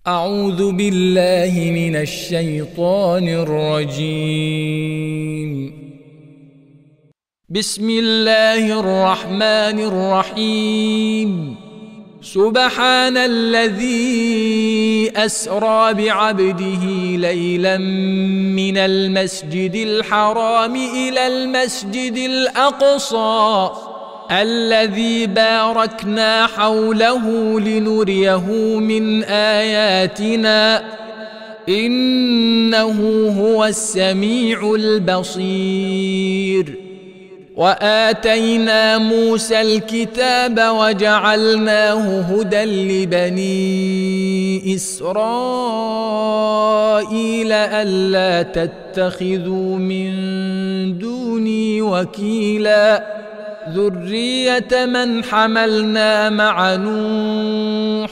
أعوذ بالله من الشيطان الرجيم. بسم الله الرحمن الرحيم. سبحان الذي أسرى بعبده ليلا من المسجد الحرام إلى المسجد الأقصى الذي باركنا حوله لنريه من آياتنا إنه هو السميع البصير. وآتينا موسى الكتاب وجعلناه هدى لبني إسرائيل ألا تتخذوا من دوني وكيلا ذرية من حملنا مع نوح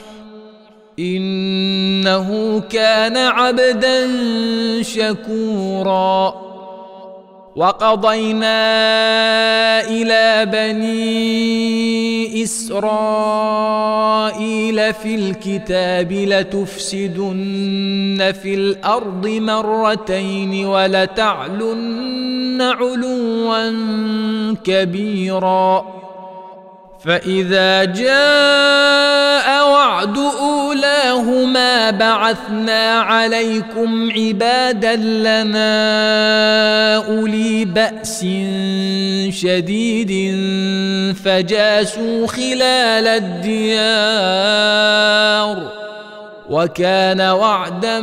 إنه كان عبدا شكورا. وقضينا إلى بني إسرائيل في الكتاب لتفسدن في الأرض مرتين ولتعلن علوا كبيرا. فإذا جاء وعد أولاهما بعثنا عليكم عبادا لنا أولي بأس شديد فجاسوا خلال الديار وكان وعدا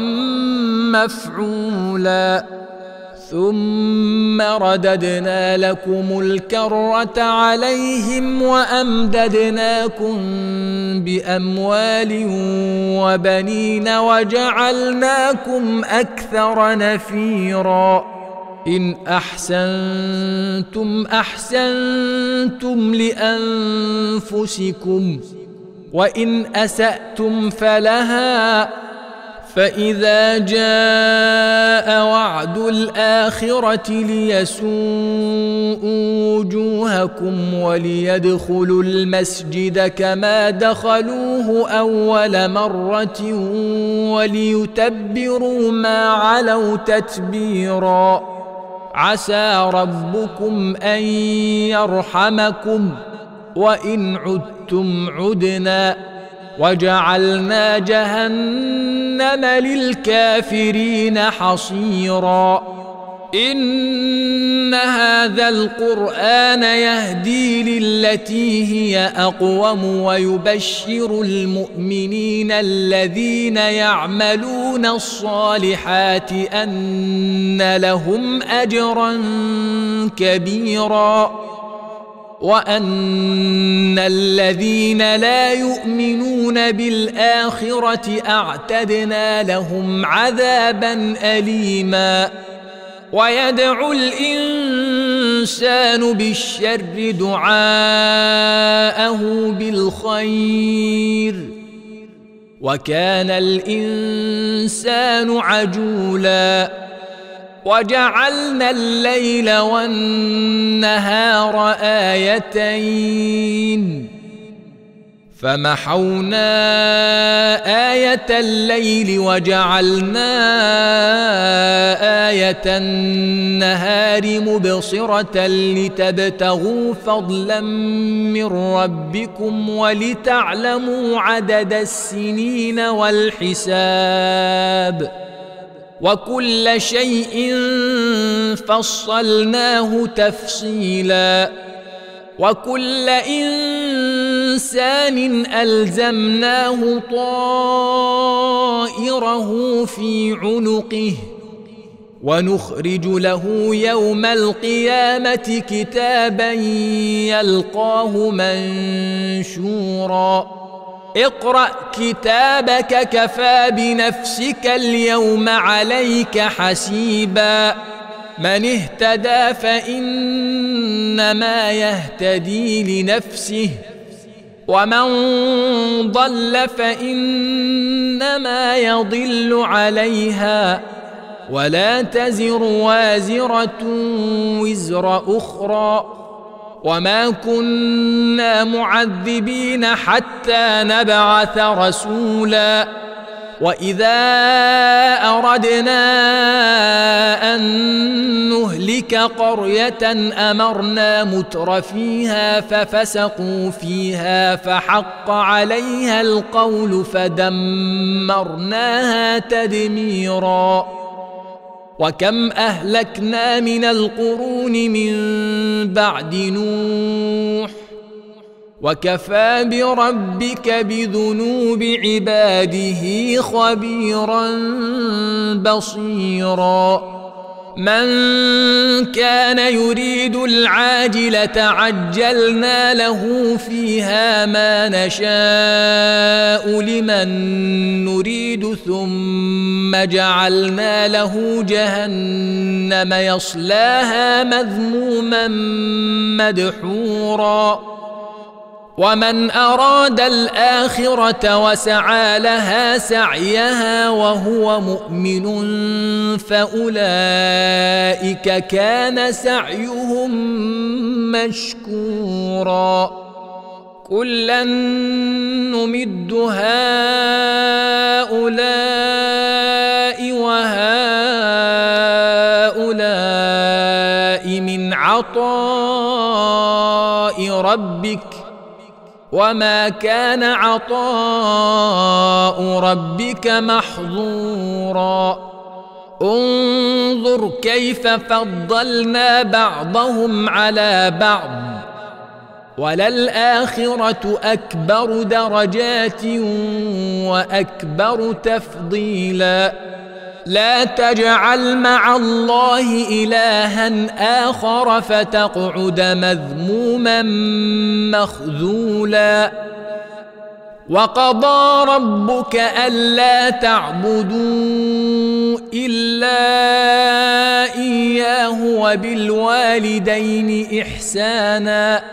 مفعولا. ثم رددنا لكم الكرة عليهم وأمددناكم بأموال وبنين وجعلناكم أكثر نفيرا. إن أحسنتم أحسنتم لأنفسكم وإن أسأتم فلها. فإذا جاء وعد الآخرة ليسوءوا وجوهكم وليدخلوا المسجد كما دخلوه أول مرة وليتبروا ما علوا تتبيرا. عسى ربكم أن يرحمكم وإن عدتم عدنا وجعلنا جهنم للكافرين حصيرا. إن هذا القرآن يهدي للتي هي أقوم ويبشر المؤمنين الذين يعملون الصالحات أن لهم أجرا كبيرا وأن الذين لا يؤمنون بالآخرة أعتدنا لهم عذابا أليما. ويدعو الإنسان بالشر دعاءه بالخير وكان الإنسان عجولا. وجعلنا الليل والنهار آيتين فمحونا آية الليل وجعلنا آية النهار مبصرة لتبتغوا فضلا من ربكم ولتعلموا عدد السنين والحساب وكل شيء فصلناه تفصيلا. وكل إنسان ألزمناه طائره في عنقه ونخرج له يوم القيامة كتابا يلقاه منشورا. اقرأ كتابك كفى بنفسك اليوم عليك حسيبا. من اهتدى فإنما يهتدي لنفسه ومن ضل فإنما يضل عليها ولا تزر وازرة وزر أخرى وما كنا معذبين حتى نبعث رسولا وإذا أردنا أن نهلك قرية أمرنا متر فيها ففسقوا فيها فحق عليها القول فدمرناها تدميرا. وكم أهلكنا من القرون من بعد نوح وكفى بربك بذنوب عباده خبيرا بصيرا. من كان يريد العاجلة عجلنا له فيها ما نشاء لمن نريد ثم جعلنا له جهنم يصلاها مذموما مدحورا. ومن أراد الآخرة وسعى لها سعيها وهو مؤمن فأولئك كان سعيهم مشكورا. كلا نمد هؤلاء وهؤلاء من عطاء ربك وما كان عطاء ربك محظورا. انظر كيف فضلنا بعضهم على بعض وللآخرة أكبر درجات وأكبر تفضيلا. لا تجعل مع الله إلها آخر فتقعد مذموما مخذولا. وقضى ربك ألا تعبدوا إلا إياه وبالوالدين إحسانا.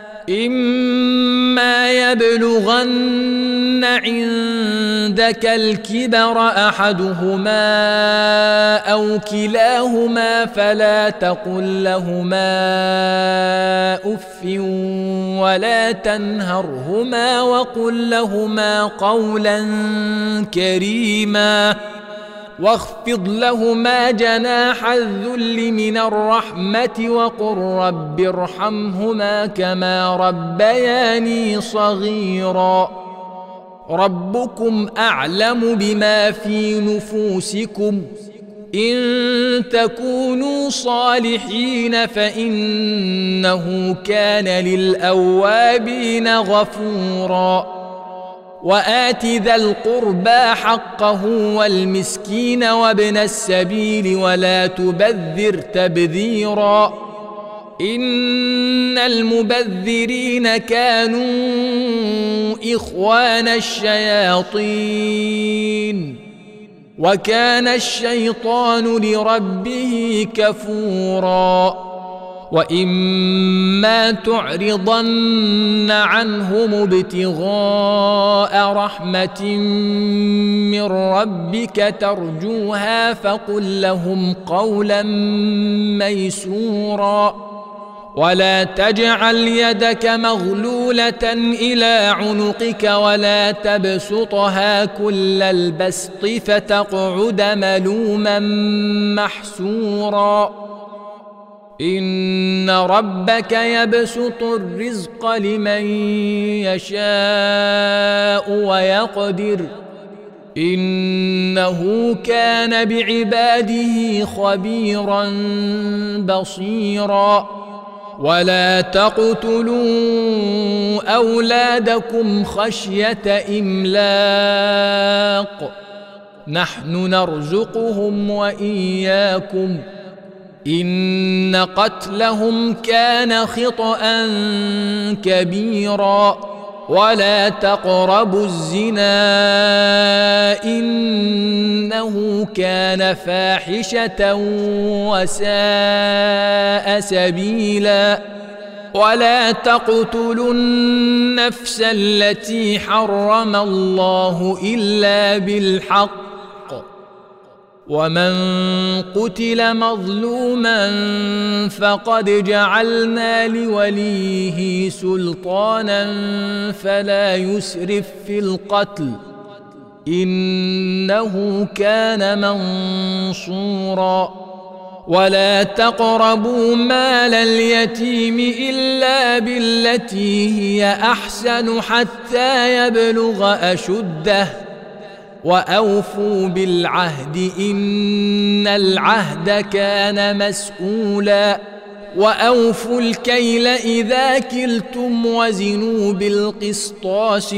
إما يبلغن عندك الكبر أحدهما أو كلاهما فلا تقل لهما أف ولا تنهرهما وقل لهما قولا كريما واخفض لهما جناح الذل من الرحمة وقل رب ارحمهما كما ربياني صغيرا. ربكم أعلم بما في نفوسكم إن تكونوا صالحين فإنه كان للأوابين غفورا. وآت ذا القربى حقه والمسكين وابن السبيل ولا تبذر تبذيرا إن المبذرين كانوا إخوان الشياطين وكان الشيطان لربه كفورا. وإما تعرضن عنهم ابتغاء رحمة من ربك ترجوها فقل لهم قولا ميسورا. ولا تجعل يدك مغلولة إلى عنقك ولا تبسطها كل البسط فتقعد ملوما محسورا. إن ربك يبسط الرزق لمن يشاء ويقدر إنه كان بعباده خبيرا بصيرا. ولا تقتلوا أولادكم خشية إملاق نحن نرزقهم وإياكم إن قتلهم كان خطأ كبيرا. ولا تقربوا الزنا إنه كان فاحشة وساء سبيلا. ولا تقتلوا النفس التي حرم الله إلا بالحق ومن قتل مظلوما فقد جعلنا لوليه سلطانا فلا يسرف في القتل إنه كان منصورا. ولا تقربوا مال اليتيم إلا بالتي هي أحسن حتى يبلغ أشده وأوفوا بالعهد إن العهد كان مسؤولا. وأوفوا الكيل إذا كلتم وزنوا بالقسطاس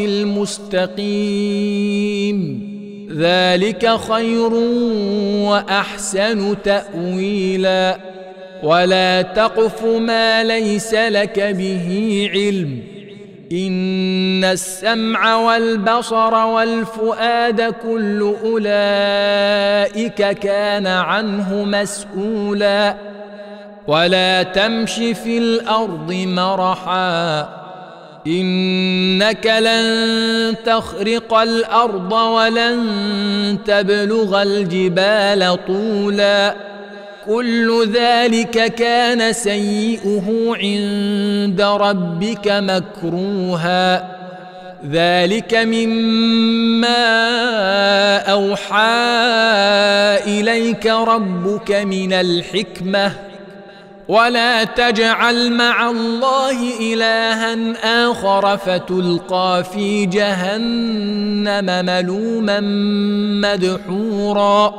المستقيم ذلك خير وأحسن تأويلا. ولا تقف ما ليس لك به علم إن السمع والبصر والفؤاد كل أولئك كان عنه مسؤولا. ولا تمش في الأرض مرحا إنك لن تخرق الأرض ولن تبلغ الجبال طولا كل ذلك كان سيئه عند ربك مكروها. ذلك مما أوحى إليك ربك من الحكمة. ولا تجعل مع الله إلها آخر فتلقى في جهنم ملوما مدحورا.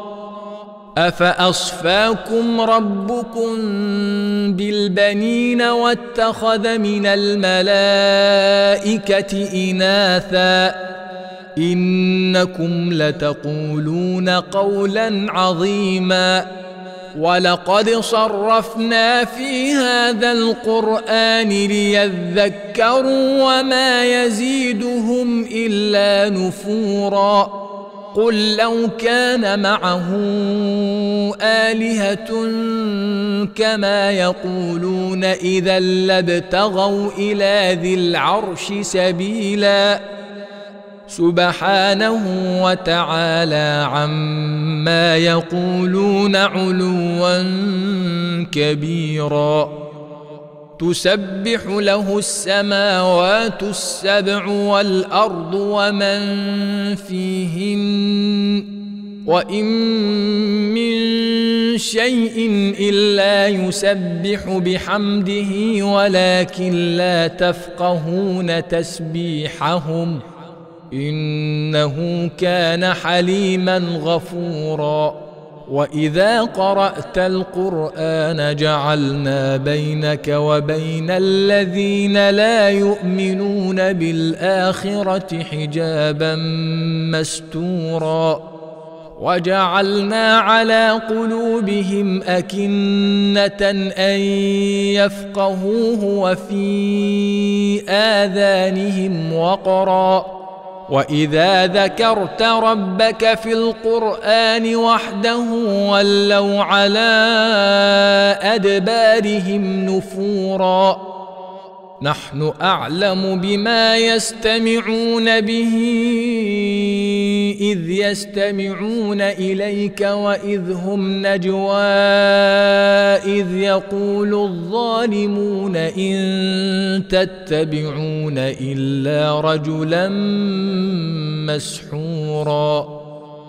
أفأصفاكم ربكم بالبنين واتخذ من الملائكة إناثا إنكم لتقولون قولا عظيما. ولقد صرفنا في هذا القرآن ليذكروا وما يزيدهم إلا نفورا. قل لو كان معه آلهة كما يقولون إذا لابتغوا إلى ذي العرش سبيلا سبحانه وتعالى عما يقولون علوا كبيرا. تسبح له السماوات السبع والأرض ومن فيهن وإن من شيء إلا يسبح بحمده ولكن لا تفقهون تسبيحهم إنه كان حليما غفورا. وإذا قرأت القرآن جعلنا بينك وبين الذين لا يؤمنون بالآخرة حجابا مستورا. وجعلنا على قلوبهم أكنة أن يفقهوه وفي آذانهم وقرا. وإذا ذكرت ربك في القرآن وحده ولوا على أدبارهم نفورا. نحن أعلم بما يستمعون به إذ يستمعون إليك وإذ هم نجوى إذ يقول الظالمون إن تتبعون إلا رجلا مسحورا.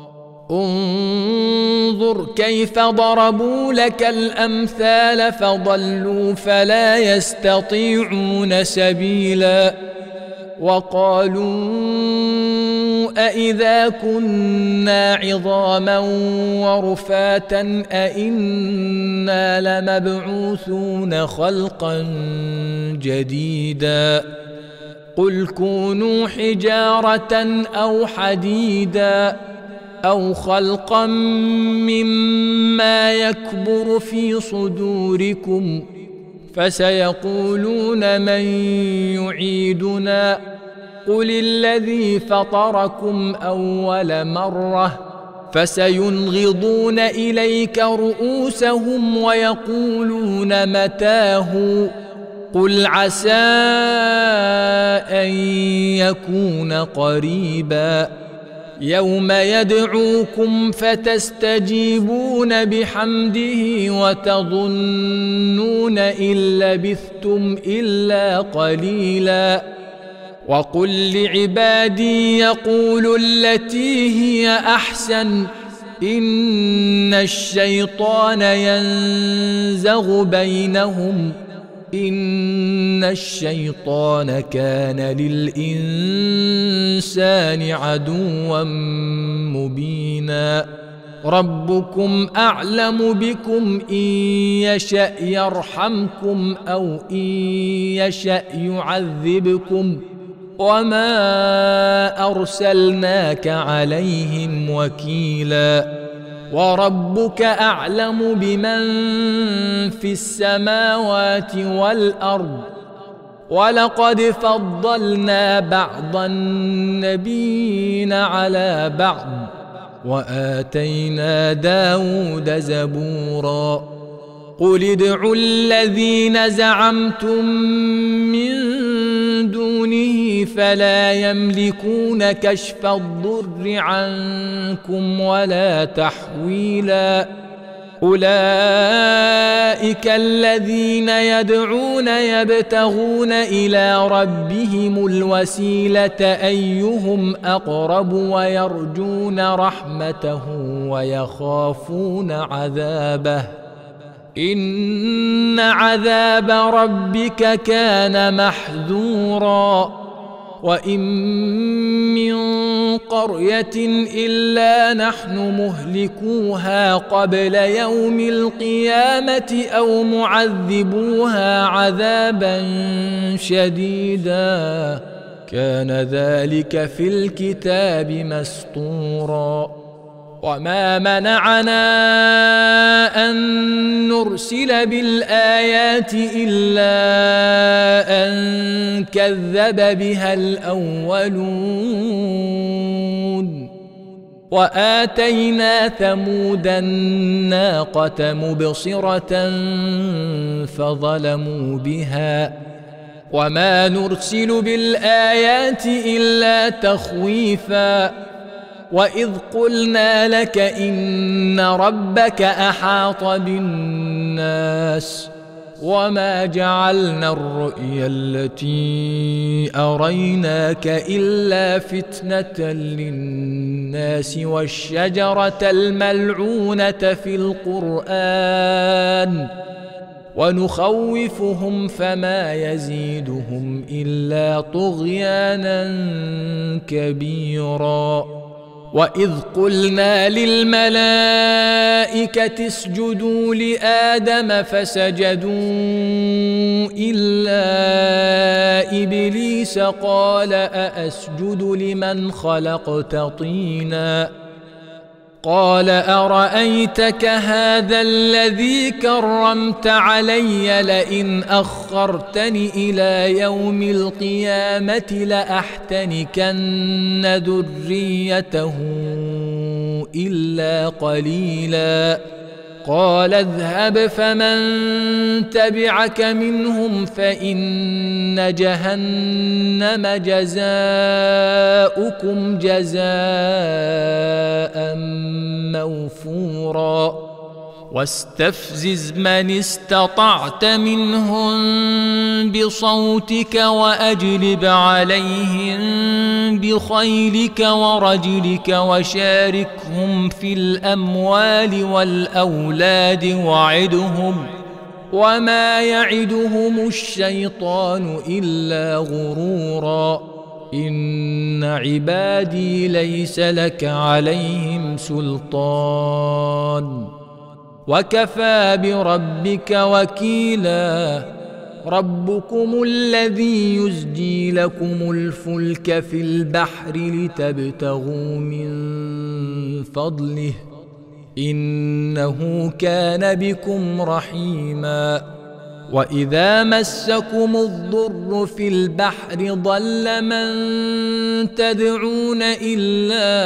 انظر كيف ضربوا لك الأمثال فضلوا فلا يستطيعون سبيلا. وقالوا أإذا كنا عظاما ورفاتا أإنا لمبعوثون خلقا جديدا قل كونوا حجارة أو حديدا أو خلقا مما يكبر في صدوركم فسيقولون من يعيدنا قل الذي فطركم أول مرة فسينغضون إليك رؤوسهم ويقولون متاه قل عسى أن يكون قريبا. يوم يدعوكم فتستجيبون بحمده وتظنون إن لبثتم إلا قليلا وقل لعبادي يقولوا التي هي أحسن إن الشيطان ينزغ بينهم إن الشيطان كان للإنسان عدوا مبينا ربكم أعلم بكم إن يشأ يرحمكم أو إن يشأ يعذبكم وما أرسلناك عليهم وكيلا وربك أعلم بمن في السماوات والأرض ولقد فضلنا بعض النبيين على بعض وآتينا داود زبورا قل ادعوا الذين زعمتم من دونه فلا يملكون كشف الضر عنكم ولا تحويلا أولئك الذين يدعون يبتغون إلى ربهم الوسيلة أيهم أقرب ويرجون رحمته ويخافون عذابه إن عذاب ربك كان محذورا وإن من قرية إلا نحن مهلكوها قبل يوم القيامة أو معذبوها عذابا شديدا كان ذلك في الكتاب مسطورا وما منعنا أن نرسل بالآيات إلا أن كذب بها الأولون وآتينا ثمود الناقة مبصرة فظلموا بها وما نرسل بالآيات إلا تخويفا وإذ قلنا لك إن ربك أحاط بالناس وما جعلنا الرؤيا التي أريناك إلا فتنة للناس والشجرة الملعونة في القرآن ونخوفهم فما يزيدهم إلا طغيانا كبيرا وإذ قلنا للملائكة اسجدوا لآدم فسجدوا إلا إبليس قال أأسجد لمن خلقت طينا قال أرأيتك هذا الذي كرمت علي لئن أخرتني إلى يوم القيامة لأحتنكن ذريته إلا قليلا قال اذهب فمن تبعك منهم فإن جهنم جزاؤكم جزاء موفورا واستفزز من استطعت منهم بصوتك وأجلب عليهم بخيلك ورجلك وشاركهم في الأموال والأولاد وعدهم وما يعدهم الشيطان إلا غرورا إن عبادي ليس لك عليهم سلطان وكفى بربك وكيلا ربكم الذي يزجي لكم الفلك في البحر لتبتغوا من فضله إنه كان بكم رحيما وإذا مسكم الضر في البحر ضل من تدعون إلا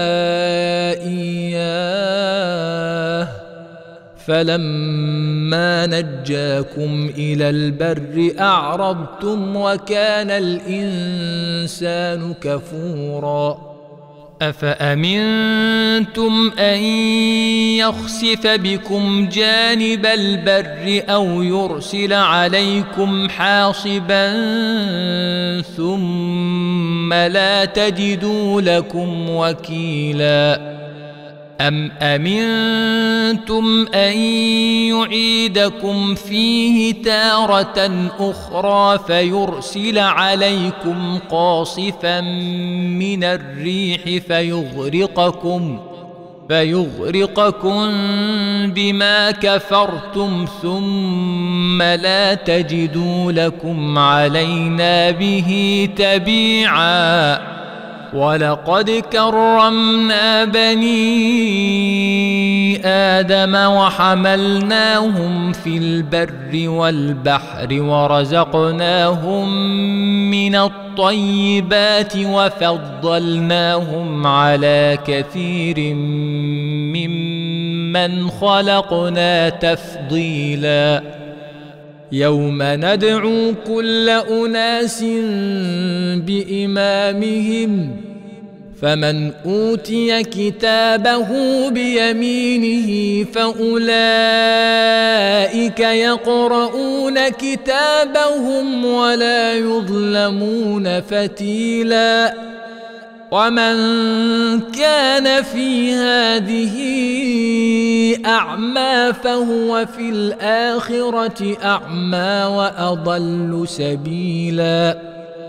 إياه فلما نجاكم إلى البر أعرضتم وكان الإنسان كفورا أفأمنتم أن يخسف بكم جانب البر أو يرسل عليكم حاصبا ثم لا تجدوا لكم وكيلا أم أمنتم أن يعيدكم فيه تارة أخرى فيرسل عليكم قاصفا من الريح فيغرقكم بما كفرتم ثم لا تجدوا لكم علينا به تبيعا ولقد كرمنا بني آدم وحملناهم في البر والبحر ورزقناهم من الطيبات وفضلناهم على كثير ممن خلقنا تفضيلا يوم ندعو كل أناس بإمامهم فمن أوتي كتابه بيمينه فأولئك يقرؤون كتابهم ولا يظلمون فتيلا ومن كان في هذه أعمى فهو في الآخرة أعمى وأضل سبيلا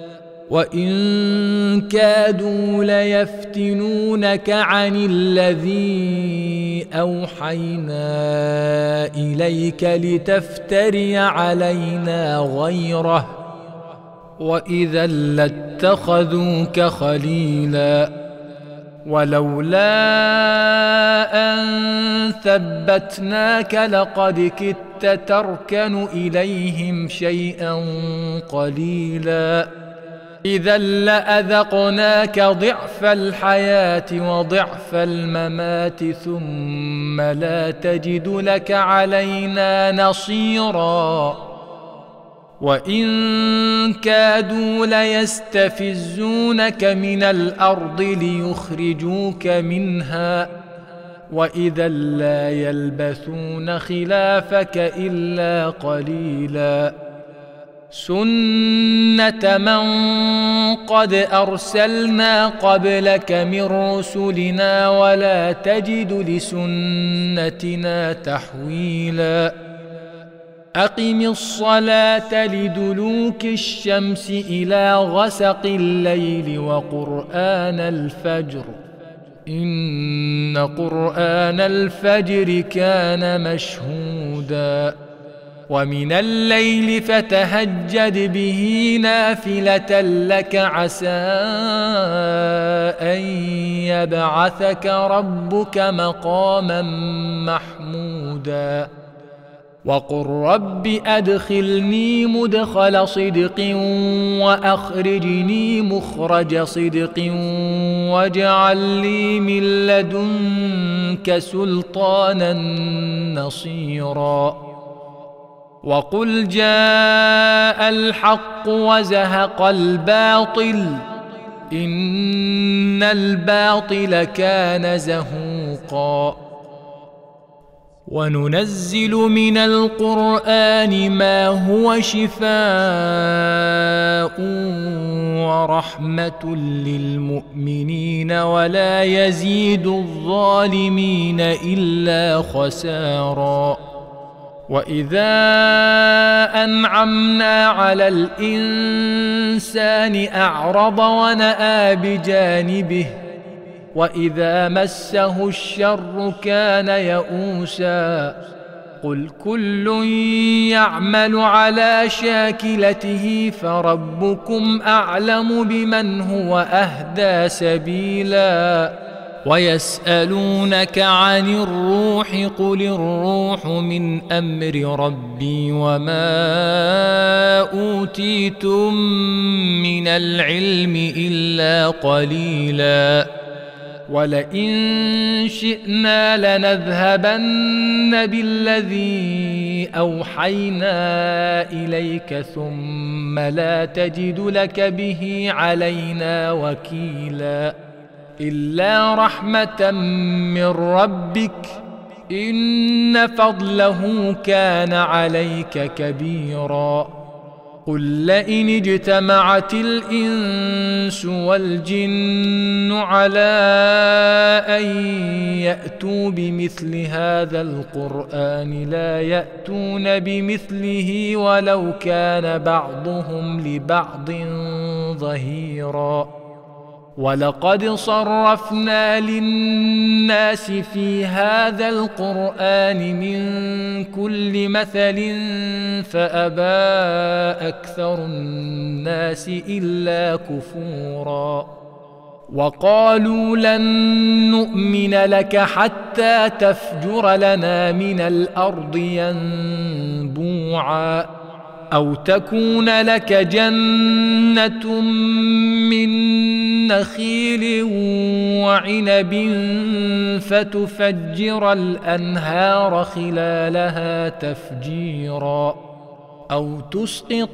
وإن كادوا ليفتنونك عن الذي أوحينا إليك لتفتري علينا غيره وإذا لاتخذوك خليلا ولولا أن ثبتناك لقد كدت تركن إليهم شيئا قليلا إذا لأذقناك ضعف الحياة وضعف الممات ثم لا تجد لك علينا نصيرا وإن كادوا ليستفزونك من الأرض ليخرجوك منها وإذا لا يلبثون خلافك إلا قليلا سنة من قد أرسلنا قبلك من رسلنا ولا تجد لسنتنا تحويلا أقم الصلاة لدلوك الشمس إلى غسق الليل وقرآن الفجر إن قرآن الفجر كان مشهودا ومن الليل فتهجد به نافلة لك عسى أن يبعثك ربك مقاما محمودا وقل رب أدخلني مدخل صدق وأخرجني مخرج صدق واجعل لي من لدنك سلطانا نصيرا وقل جاء الحق وزهق الباطل إن الباطل كان زهوقا وننزل من القرآن ما هو شفاء ورحمة للمؤمنين ولا يزيد الظالمين إلا خسارا وإذا أنعمنا على الإنسان أعرض ونأى بجانبه وإذا مسه الشر كان يئوسا قل كل يعمل على شاكلته فربكم أعلم بمن هو أهدى سبيلا ويسألونك عن الروح قل الروح من أمر ربي وما أوتيتم من العلم إلا قليلا ولئن شئنا لنذهبن بالذي أوحينا إليك ثم لا تجد لك به علينا وكيلا إلا رحمة من ربك إن فضله كان عليك كبيرا. قل لئن اجتمعت الإنس والجن على أن يأتوا بمثل هذا القرآن لا يأتون بمثله ولو كان بعضهم لبعض ظهيرا. ولقد صرفنا للناس في هذا القرآن من كل مثل فأبى أكثر الناس إلا كفورا. وقالوا لن نؤمن لك حتى تفجر لنا من الأرض ينبوعا أو تكون لك جنة من نخيل وعنب فتفجر الأنهار خلالها تفجيرا أو تسقط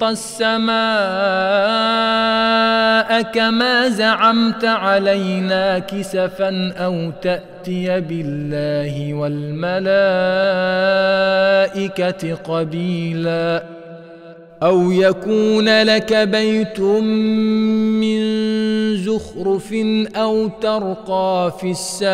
السماء كما زعمت علينا كسفا أو تأتي بالله والملائكة قبيلا أو يكون لك بيت من زخرف أو ترقى في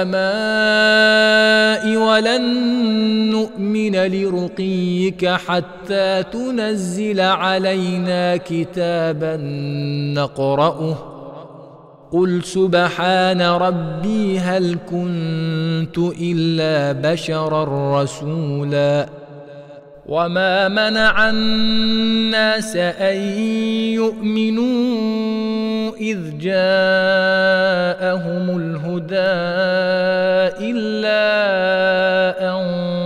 السماء ولن نؤمن لرقيك حتى تنزل علينا كتابا نقرأه قل سبحان ربي هل كنت إلا بشرا رسولا. وما منع الناس أن يؤمنوا إذ جاءهم الهدى إلا أن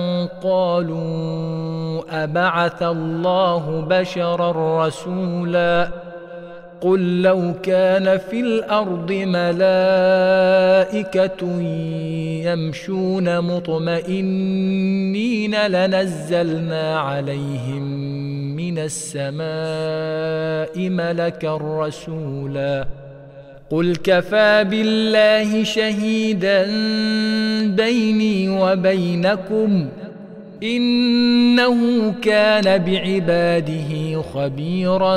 قالوا أبعث الله بشرا رسولا. قل لو كان في الأرض ملائكة يمشون مطمئنين لنزلنا عليهم من السماء ملكا رسولا. قل كفى بالله شهيدا بيني وبينكم إنه كان بعباده خبيرا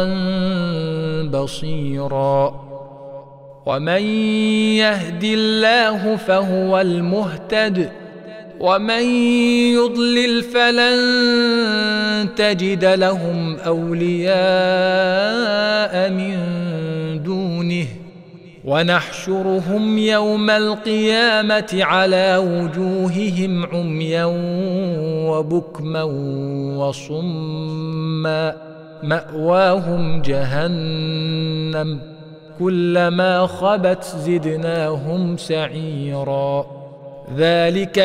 بصيرا. ومن يهد الله فهو المهتد ومن يضلل فلن تجد لهم أولياء من دونه ونحشرهم يوم القيامة على وجوههم عميا وبكما وصما مأواهم جهنم كلما خبت زدناهم سعيرا. ذلك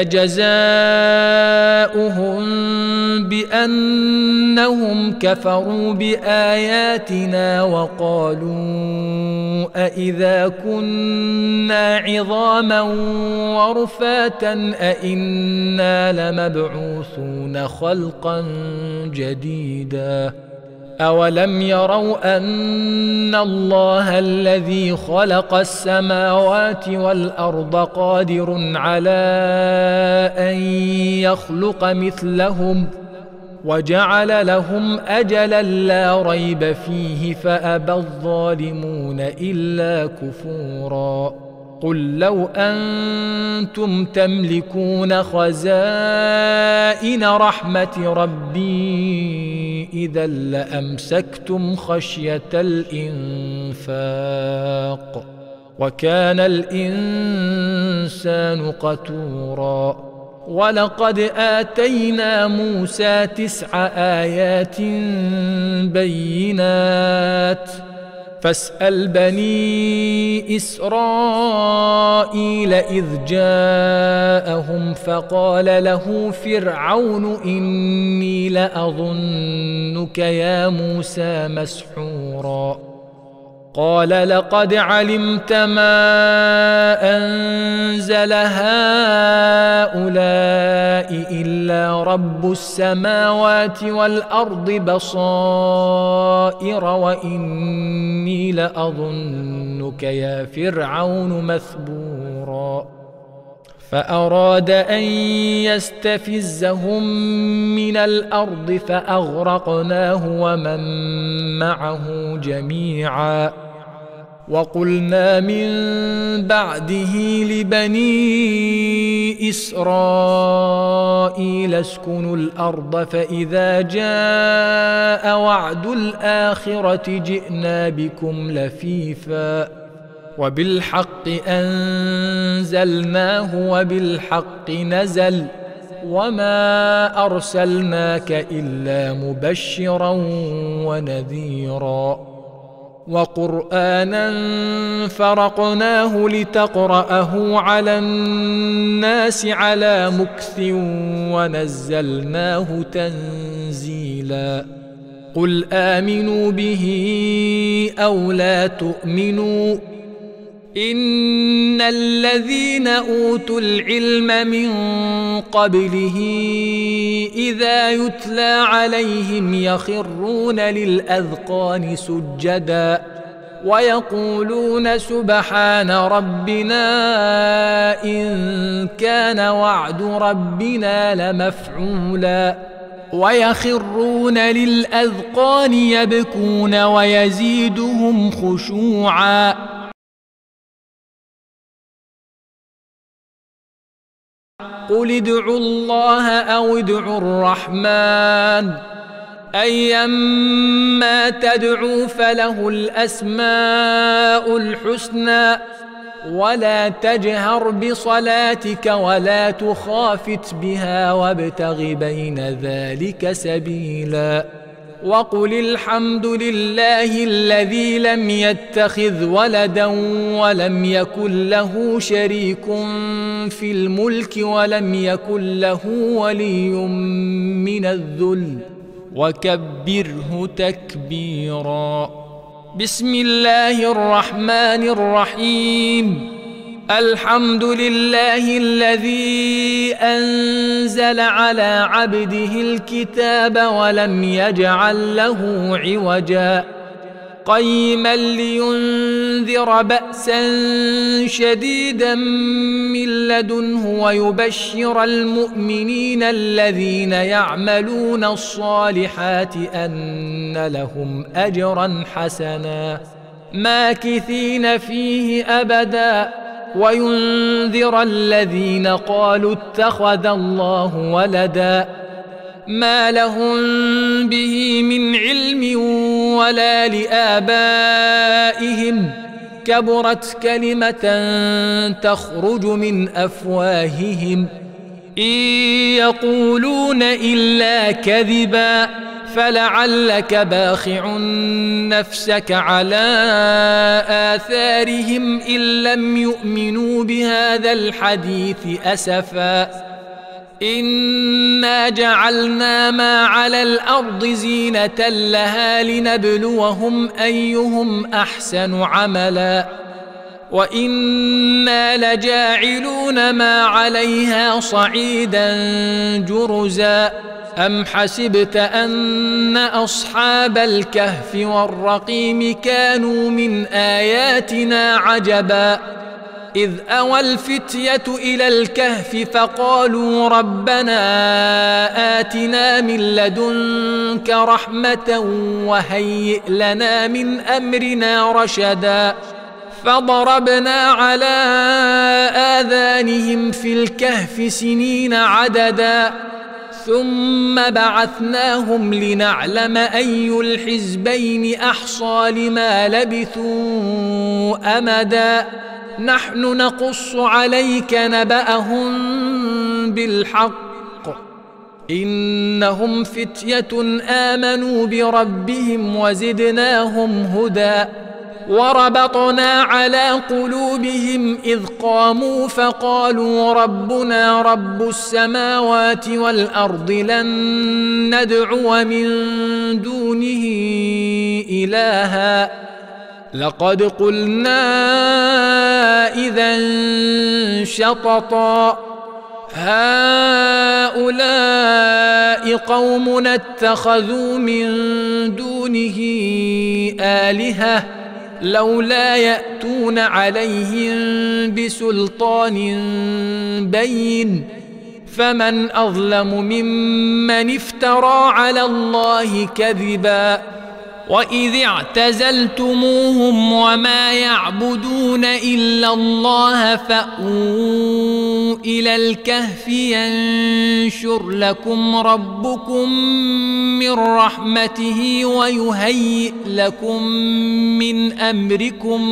جزاؤهم بأنهم كفروا بآياتنا وقالوا أإذا كنا عظاما ورفاتا أإنا لمبعوثون خلقا جديدا. أولم يروا أن الله الذي خلق السماوات والأرض قادر على أن يخلق مثلهم وجعل لهم أجلا لا ريب فيه فأبى الظالمون إلا كفورا. قل لو أنتم تملكون خزائن رحمة ربي إذا لأمسكتم خشية الإنفاق وكان الإنسان قتورا. ولقد آتينا موسى 9 آيات بينات فاسأل بني إسرائيل إذ جاءهم فقال له فرعون إني لأظنك يا موسى مسحورا. قال لقد علمت ما أنزل هؤلاء إلا رب السماوات والأرض بصائر وإني لأظنك يا فرعون مثبورا. فأراد أن يستفزهم من الأرض فأغرقناه ومن معه جميعا. وقلنا من بعده لبني إسرائيل اسكنوا الأرض فإذا جاء وعد الآخرة جئنا بكم لفيفا وبالحق أنزلناه وبالحق نزل وما أرسلناك إلا مبشرا ونذيرا. وقرآنا فرقناه لتقرأه على الناس على مكث ونزلناه تنزيلا. قل آمنوا به أو لا تؤمنوا إن الذين أوتوا العلم من قبله إذا يتلى عليهم يخرون للأذقان سجدا ويقولون سبحان ربنا إن كان وعد ربنا لمفعولا ويخرون للأذقان يبكون ويزيدهم خشوعا. قل ادعوا الله أو ادعوا الرحمن أيما تدعوا فله الأسماء الحسنى ولا تجهر بصلاتك ولا تخافت بها وابتغ بين ذلك سبيلا. وقل الحمد لله الذي لم يتخذ ولدا ولم يكن له شريك في الملك ولم يكن له ولي من الذل وكبره تكبيرا. بسم الله الرحمن الرحيم. الحمد لله الذي أنزل على عبده الكتاب ولم يجعل له عوجا قيما لينذر بأسا شديدا من لدنه ويبشر المؤمنين الذين يعملون الصالحات أن لهم أجرا حسنا ماكثين فيه أبدا وينذر الذين قالوا اتخذ الله ولدا ما لهم به من علم ولا لآبائهم كبرت كلمة تخرج من أفواههم إن يقولون إلا كذبا فلعلك باخع نفسك على آثارهم إن لم يؤمنوا بهذا الحديث أسفا إنا جعلنا ما على الأرض زينة لها لنبلوهم أيهم أحسن عملا وإنا لجاعلون ما عليها صعيدا جرزا أم حسبت أن أصحاب الكهف والرقيم كانوا من آياتنا عجبا إذ أوى الفتية إلى الكهف فقالوا ربنا آتنا من لدنك رحمة وهيئ لنا من أمرنا رشدا فضربنا على آذانهم في الكهف سنين عددا ثم بعثناهم لنعلم أي الحزبين أحصى لما لبثوا أمدا نحن نقص عليك نبأهم بالحق إنهم فتية آمنوا بربهم وزدناهم هدى وربطنا على قلوبهم إذ قاموا فقالوا ربنا رب السماوات والأرض لن ندعو من دونه إلها لقد قلنا إذا شططا هؤلاء هؤلاء قوم اتخذوا من دونه آلهة لولا يأتون عليهم بسلطان بين فمن أظلم ممن افترى على الله كذبا وإذ اعتزلتموهم وما يعبدون إلا الله فأووا إلى الكهف ينشر لكم ربكم من رحمته ويهيئ لكم من أمركم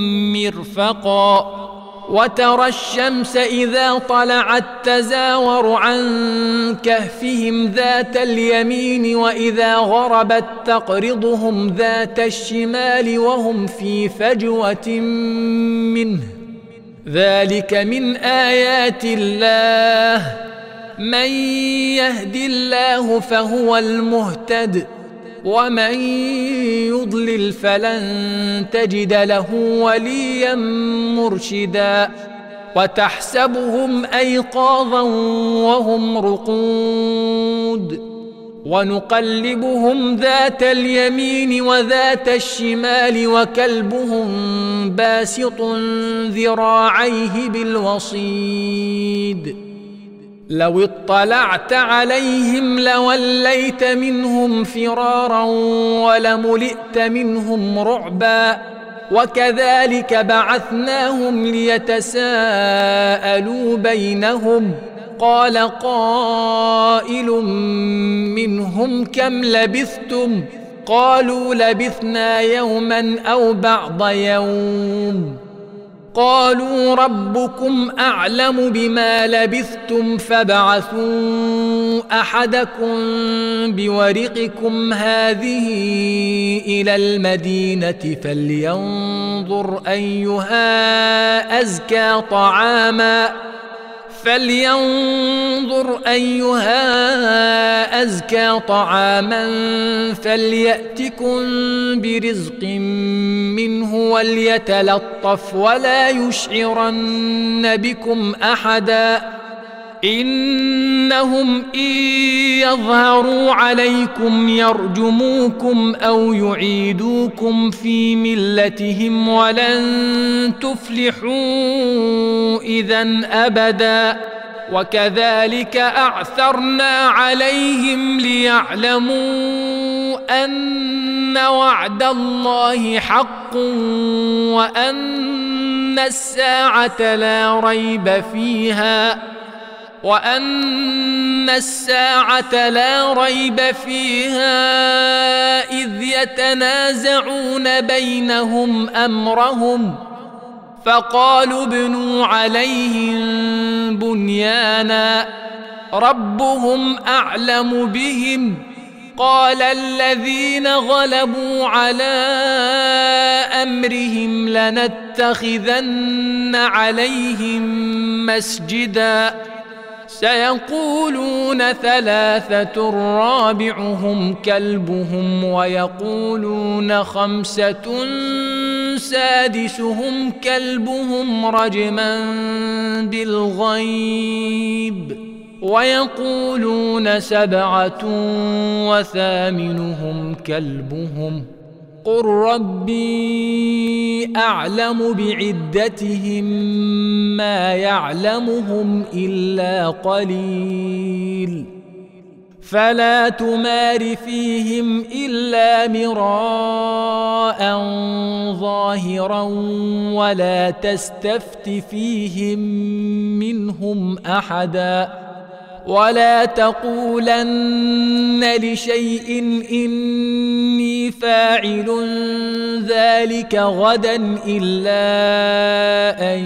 مرفقا وترى الشمس إذا طلعت تزاور عن كهفهم ذات اليمين وإذا غربت تقرضهم ذات الشمال وهم في فجوة منه ذلك من آيات الله من يهد الله فهو المهتد ومن يضلل فلن تجد له وليا مرشدا وتحسبهم أيقاظا وهم رقود ونقلبهم ذات اليمين وذات الشمال وكلبهم باسط ذراعيه بالوصيد لو اطلعت عليهم لوليت منهم فرارا ولملئت منهم رعبا وكذلك بعثناهم ليتساءلوا بينهم قال قائل منهم كم لبثتم قالوا لبثنا يوما أو بعض يوم قالوا ربكم أعلم بما لبثتم فابعثوا أحدكم بورقكم هذه إلى المدينة فلينظر أيها أزكى طعاما فليأتكم برزق منه وليتلطف ولا يشعرن بكم أحدا إنهم إن يظهروا عليكم يرجموكم أو يعيدوكم في ملتهم ولن تفلحوا إذا أبدا وكذلك أعثرنا عليهم ليعلموا أن وعد الله حق وأن الساعة لا ريب فيها إذ يتنازعون بينهم أمرهم فقالوا ابنوا عليهم بنيانا ربهم أعلم بهم قال الذين غلبوا على أمرهم لنتخذن عليهم مسجدا سيقولون ثلاثة رابعهم كلبهم ويقولون خمسة سادسهم كلبهم رجما بالغيب ويقولون سبعة وثامنهم كلبهم قل ربي أعلم بعدتهم ما يعلمهم إلا قليل فلا تمار فيهم إلا مراء ظاهرا ولا تستفت فيهم منهم أحدا ولا تقولن لشيء إني فاعل ذلك غدا إلا أن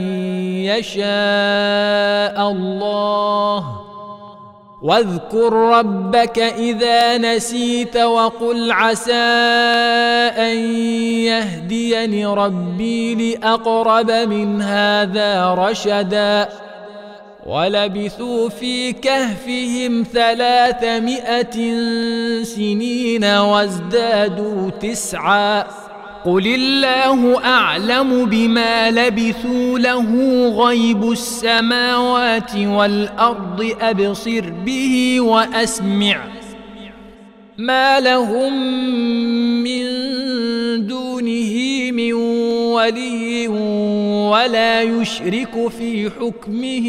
يشاء الله واذكر ربك إذا نسيت وقل عسى أن يهديني ربي لأقرب من هذا رشدا ولبثوا في كهفهم 300 سنين وازدادوا 9 قل الله أعلم بما لبثوا له غيب السماوات والأرض أبصر به وأسمع ما لهم من دونه من ولي ولا يشرك في حكمه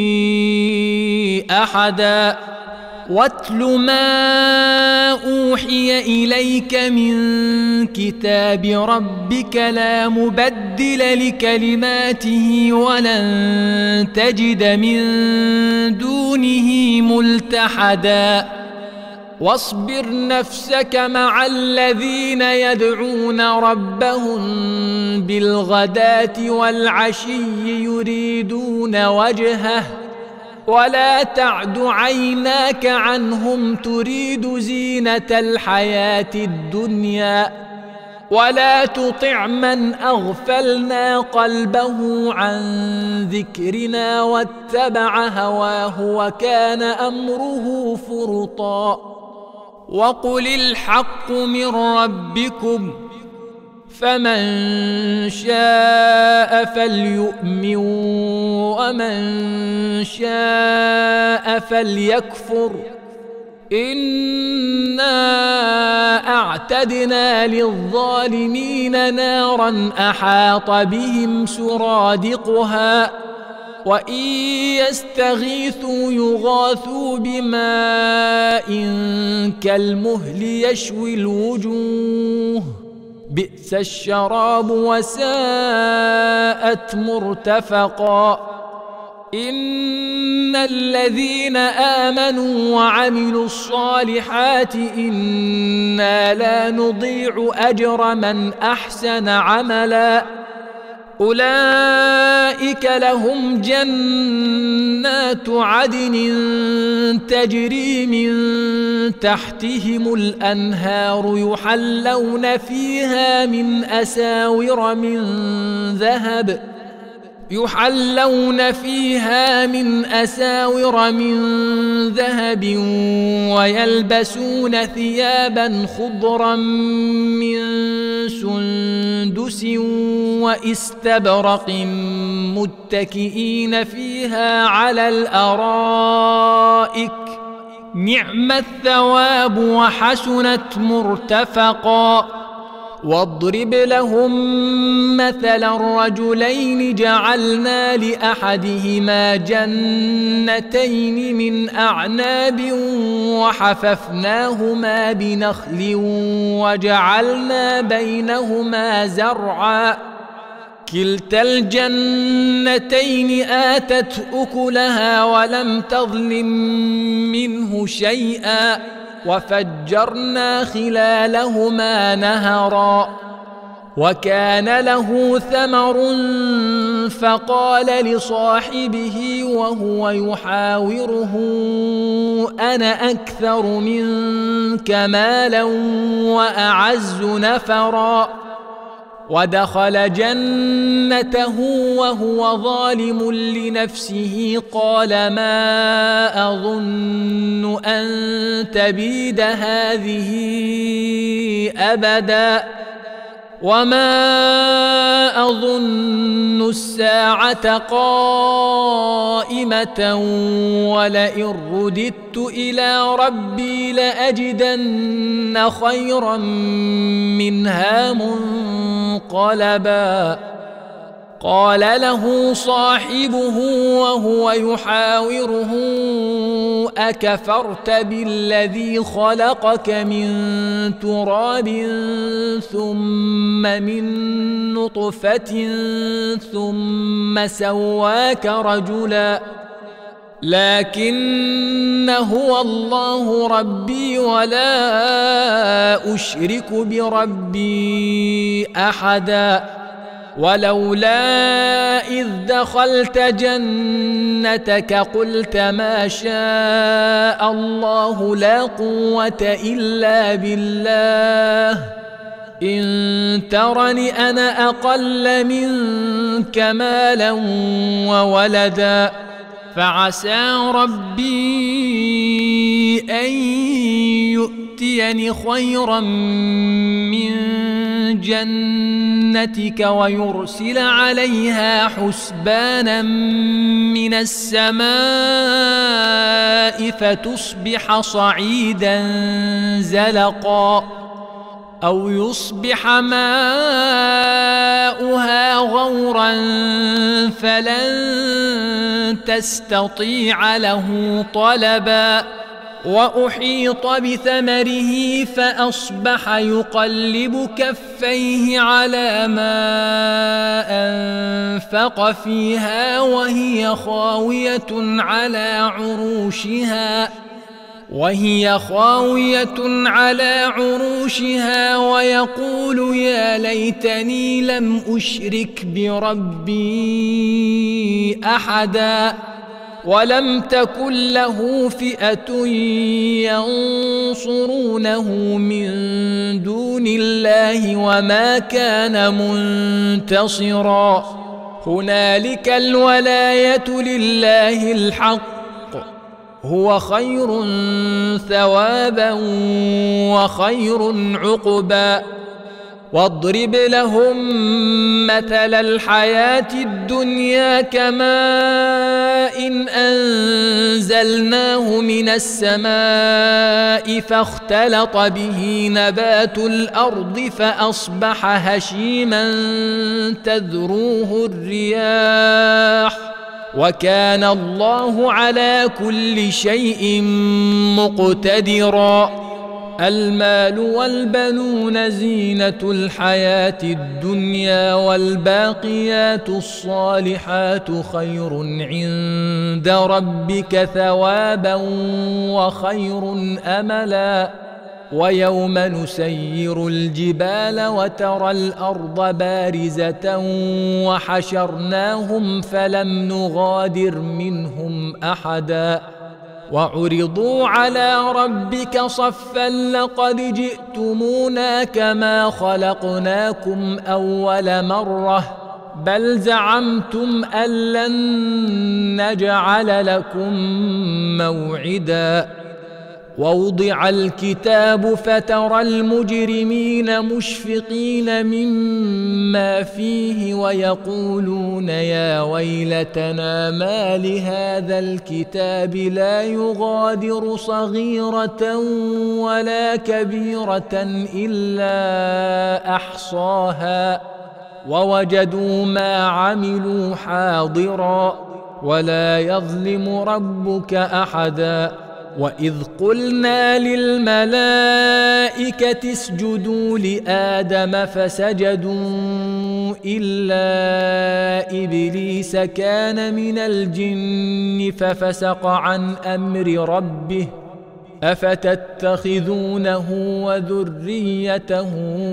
أحدا واتل ما أوحي إليك من كتاب ربك لا مبدل لكلماته ولن تجد من دونه ملتحدا واصبر نفسك مع الذين يدعون ربهم بالغداة والعشي يريدون وجهه ولا تعد عيناك عنهم تريد زينة الحياة الدنيا ولا تطع من أغفلنا قلبه عن ذكرنا واتبع هواه وكان أمره فرطا وقل الحق من ربكم فمن شاء فليؤمن ومن شاء فليكفر إنا أعتدنا للظالمين نارا أحاط بهم سرادقها وإن يستغيثوا يغاثوا بماء كالمهل يشوي الوجوه بئس الشراب وساءت مرتفقا إن الذين آمنوا وعملوا الصالحات إنا لا نضيع أجر من أحسن عملا أولئك لهم جنات عدن تجري من تحتهم الأنهار يحلون فيها من أساور من ذهب ويلبسون ثيابا خضرا من سندس واستبرق متكئين فيها على الأرائك نعم الثواب وحسنت مرتفقا واضرب لهم مثلا رجلين جعلنا لأحدهما جنتين من أعناب وحففناهما بنخل وجعلنا بينهما زرعا كلتا الجنتين آتت أكلها ولم تظلم منه شيئا وفجرنا خلالهما نهرا وكان له ثمر فقال لصاحبه وهو يحاوره أنا أكثر منك مالا وأعز نفرا ودخل جنته وهو ظالم لنفسه قال ما أظن أن تبيد هذه أبدا وما أظن الساعة قائمة ولئن رددت إلى ربي لأجدن خيرا منها منقلبا قال له صاحبه وهو يحاوره أكفرت بالذي خلقك من تراب ثم من نطفة ثم سواك رجلا لكن هو الله ربي ولا أشرك بربي أحدا ولولا إذ دخلت جنتك قلت ما شاء الله لا قوة إلا بالله إن ترني أنا أقل منك مالا وولدا فعسى ربي أن يؤتيني خيرا من جنتك ويرسل عليها حسبانا من السماء فتصبح صعيدا زلقا أو يصبح ماؤها غورا فلن تستطيع له طلبا وأحيط بثمره فأصبح يقلب كفيه على ما أنفق فيها وهي خاوية على عروشها ويقول يا ليتني لم أشرك بربي أحدا ولم تكن له فئة ينصرونه من دون الله وما كان منتصرا هنالك الولاية لله الحق هو خير ثوابا وخير عقبا واضرب لهم مثل الحياة الدنيا كماء إن أنزلناه من السماء فاختلط به نبات الأرض فأصبح هشيما تذروه الرياح وكان الله على كل شيء مقتدرا المال والبنون زينة الحياة الدنيا والباقيات الصالحات خير عند ربك ثوابا وخير أملا ويوم نسير الجبال وترى الأرض بارزة وحشرناهم فلم نغادر منهم أحدا وعرضوا على ربك صفا لقد جئتمونا كما خلقناكم أول مرة بل زعمتم أن لن نجعل لكم موعدا ووضع الكتاب فترى المجرمين مشفقين مما فيه ويقولون يا ويلتنا ما لهذا الكتاب لا يغادر صغيرة ولا كبيرة إلا أحصاها ووجدوا ما عملوا حاضرا ولا يظلم ربك أحدا وإذ قلنا للملائكة اسجدوا لآدم فسجدوا إلا إبليس كان من الجن ففسق عن أمر ربه أفتتخذونه وذريته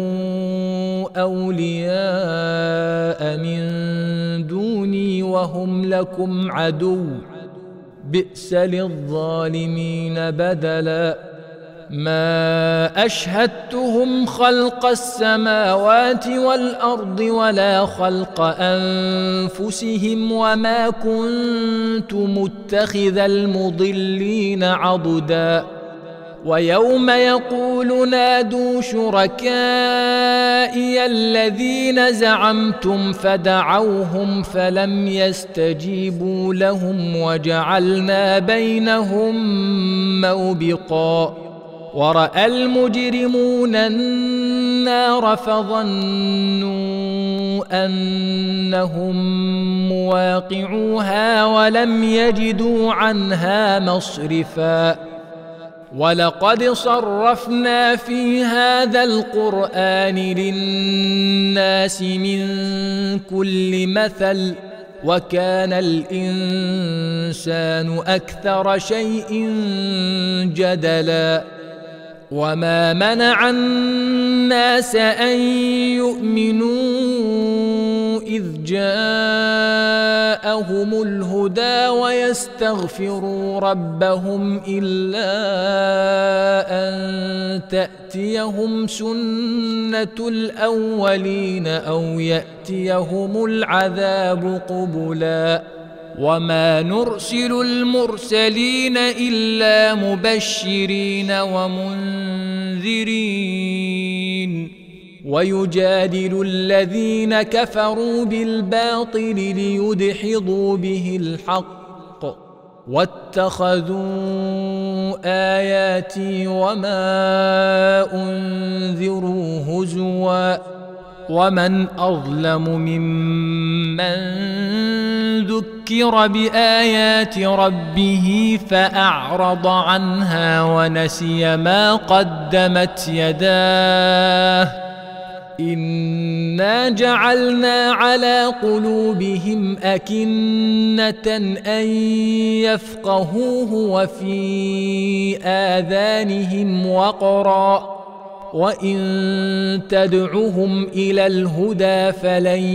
أولياء من دوني وهم لكم عدو بئس للظالمين بدلا ما أشهدتهم خلق السماوات والأرض ولا خلق أنفسهم وما كنت متخذ المضلين عضدا ويوم يقول نادوا شركائي الذين زعمتم فدعوهم فلم يستجيبوا لهم وجعلنا بينهم موبقا ورأى المجرمون النار فظنوا أنهم مواقعوها ولم يجدوا عنها مصرفا ولقد صرفنا في هذا القرآن للناس من كل مثل وكان الإنسان أكثر شيء جدلا وما منع الناس أن يؤمنوا إذ جاءهم الهدى ويستغفروا ربهم إلا أن تأتيهم سنة الأولين أو يأتيهم العذاب قبلا وما نرسل المرسلين إلا مبشرين ومنذرين ويجادل الذين كفروا بالباطل ليدحضوا به الحق واتخذوا آياتي وما أنذروا هزوا ومن أظلم ممن ذكر بآيات ربه فأعرض عنها ونسي ما قدمت يداه إنا جعلنا على قلوبهم أكنة أن يفقهوه وفي آذانهم وقرا وإن تدعهم إلى الهدى فلن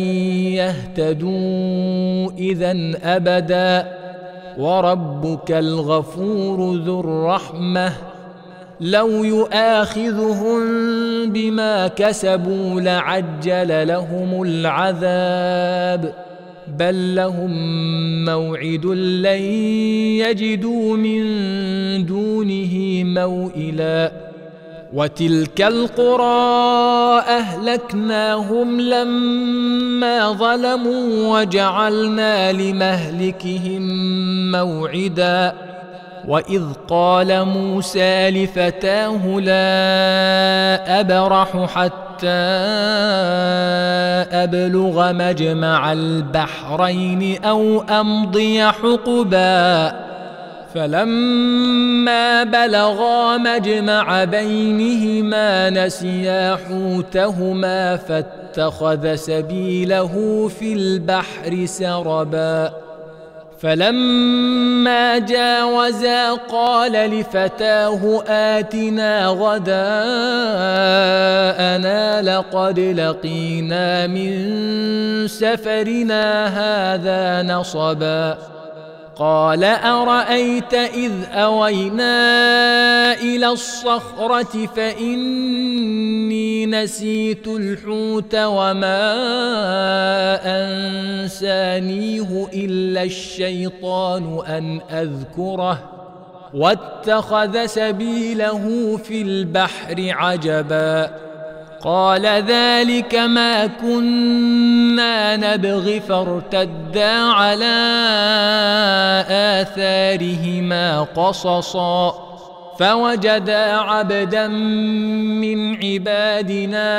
يهتدوا إذن أبدا وربك الغفور ذو الرحمة لو يؤاخذهم بما كسبوا لعجل لهم العذاب بل لهم موعد لن يجدوا من دونه موئلا وتلك القرى أهلكناهم لما ظلموا وجعلنا لمهلكهم موعدا وإذ قال موسى لفتاه لا أبرح حتى أبلغ مجمع البحرين أو أمضي حقبا فلما بلغا مجمع بينهما نسيا حوتهما فاتخذ سبيله في البحر سربا فلما جاوزا قال لفتاه آتنا غداءنا لقد لقينا من سفرنا هذا نصبا قال أرأيت إذ أوينا إلى الصخرة فإني نسيت الحوت وما أنسانيه إلا الشيطان أن أذكره واتخذ سبيله في البحر عجبا قال ذلك ما كنا نبغي فارتدا على آثارهما قصصا فوجدا عبدا من عبادنا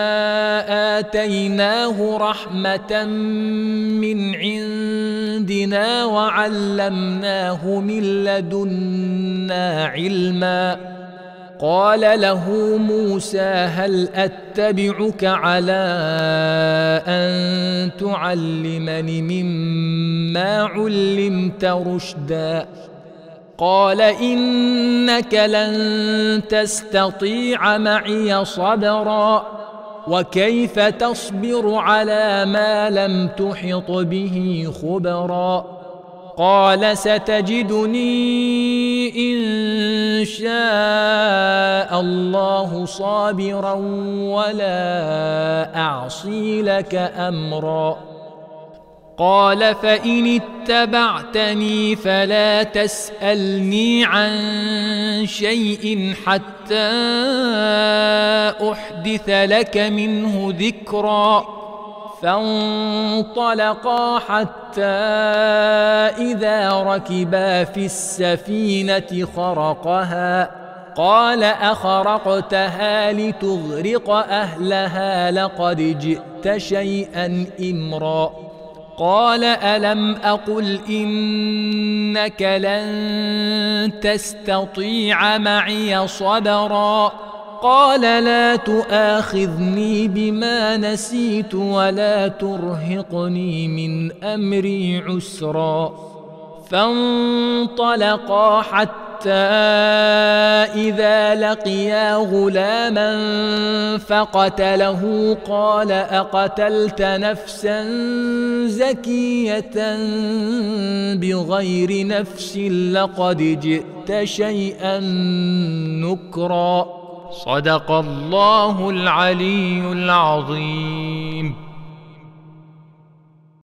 آتيناه رحمة من عندنا وعلمناه من لدنا علما قال له موسى هل أتبعك على أن تعلمني مما علمت رشدا قال إنك لن تستطيع معي صبرا وكيف تصبر على ما لم تحط به خبرا قال ستجدني إن شاء الله صابرا ولا أعصي لك أمرا قال فإن اتبعتني فلا تسألني عن شيء حتى أحدث لك منه ذكرا فانطلقا حتى إذا ركبا في السفينة خرقها قال أخرقتها لتغرق أهلها لقد جئت شيئا إمرا قال ألم أقل إنك لن تستطيع معي صبرا قال لا تؤاخذني بما نسيت ولا ترهقني من أمري عسرا فانطلقا حتى إذا لقيا غلاما فقتله قال أقتلت نفسا زكية بغير نفس لقد جئت شيئا نكرا صدق الله العلي العظيم.